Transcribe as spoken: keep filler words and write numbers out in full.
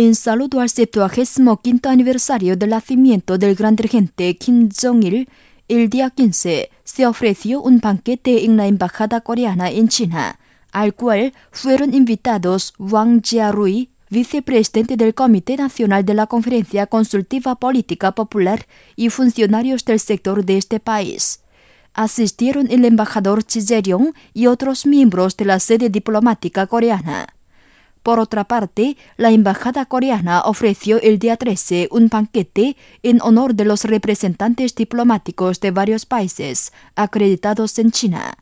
En saludo al septuagésimo quinto aniversario del nacimiento del gran dirigente Kim Jong-il, el día quince se ofreció un banquete en la embajada coreana en China, al cual fueron invitados Wang Jiarui, vicepresidente del Comité Nacional de la Conferencia Consultiva Política Popular, y funcionarios del sector de este país. Asistieron el embajador Chi Jae-ryong y otros miembros de la sede diplomática coreana. Por otra parte, la embajada coreana ofreció el día trece un banquete en honor de los representantes diplomáticos de varios países acreditados en China.